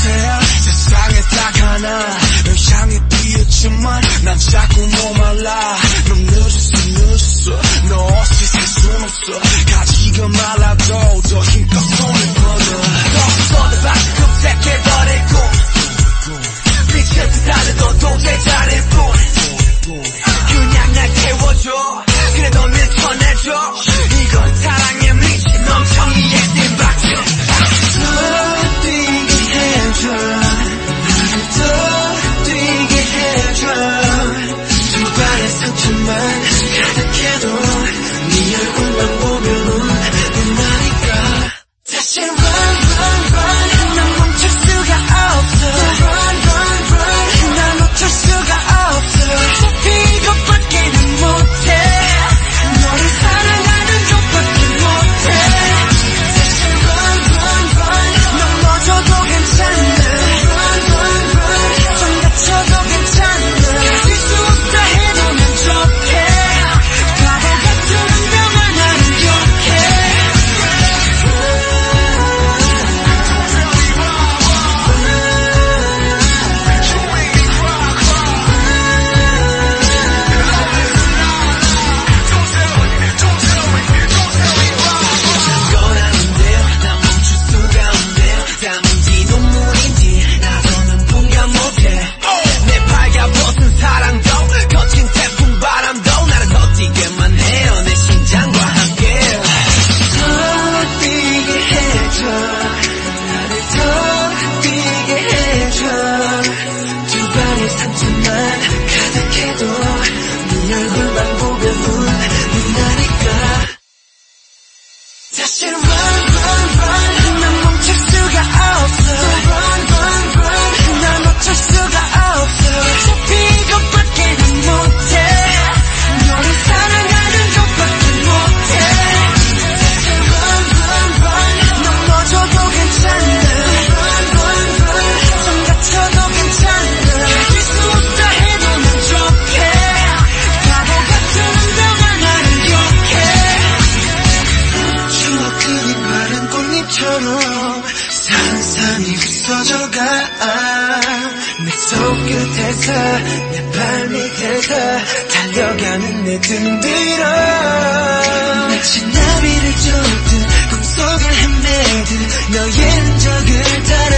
못해 세상에 딱 하나 널 향해 뛰었지만 난 자꾸 목말라 넌 늦었어 너 없이 살 순 없어 가지가 말라도 더 힘껏 손을 뻗어 너 쏟아박혀 급색해버리고 빛을 달려도 도저히 잘할 뿐 그냥 날 태워줘 그래 넌 밀쳐내줘 이건 사랑의 미친 멍청이의 뜀박질 더 뛰게 해줘 나를 더 뛰게 해줘 두 발의 상처만 가득해도 네 얼굴만 보면 눈나니까 다시 run 난 멈출 수가 없어 run 난 놓칠 수가 없어 이것밖에는 못해 너를 사랑하는 것밖에 못해 다시 run 넘어져도 괜찮아 run 좀 다쳐도 괜찮아 뛸 수 없다 해도 난 좋게 바보 같은 운명은 나는 욕해 상처만 가득해도 네 얼굴만 보면 눈나니까 다시 run 난 멈출 수가 없어 run 난 놓칠 수가 없어 이것밖에는 못해 너를 사랑하는 것밖에 못해 다시 run 넘어져도 괜찮아 좀 다쳐도 괜찮아 처럼 산산이 부서져가 내 손끝에서 내 발밑에서 달려가는 내 등 뒤로 마치 나비를 쫓듯 꿈속을 헤매듯 너의 흔적을 따라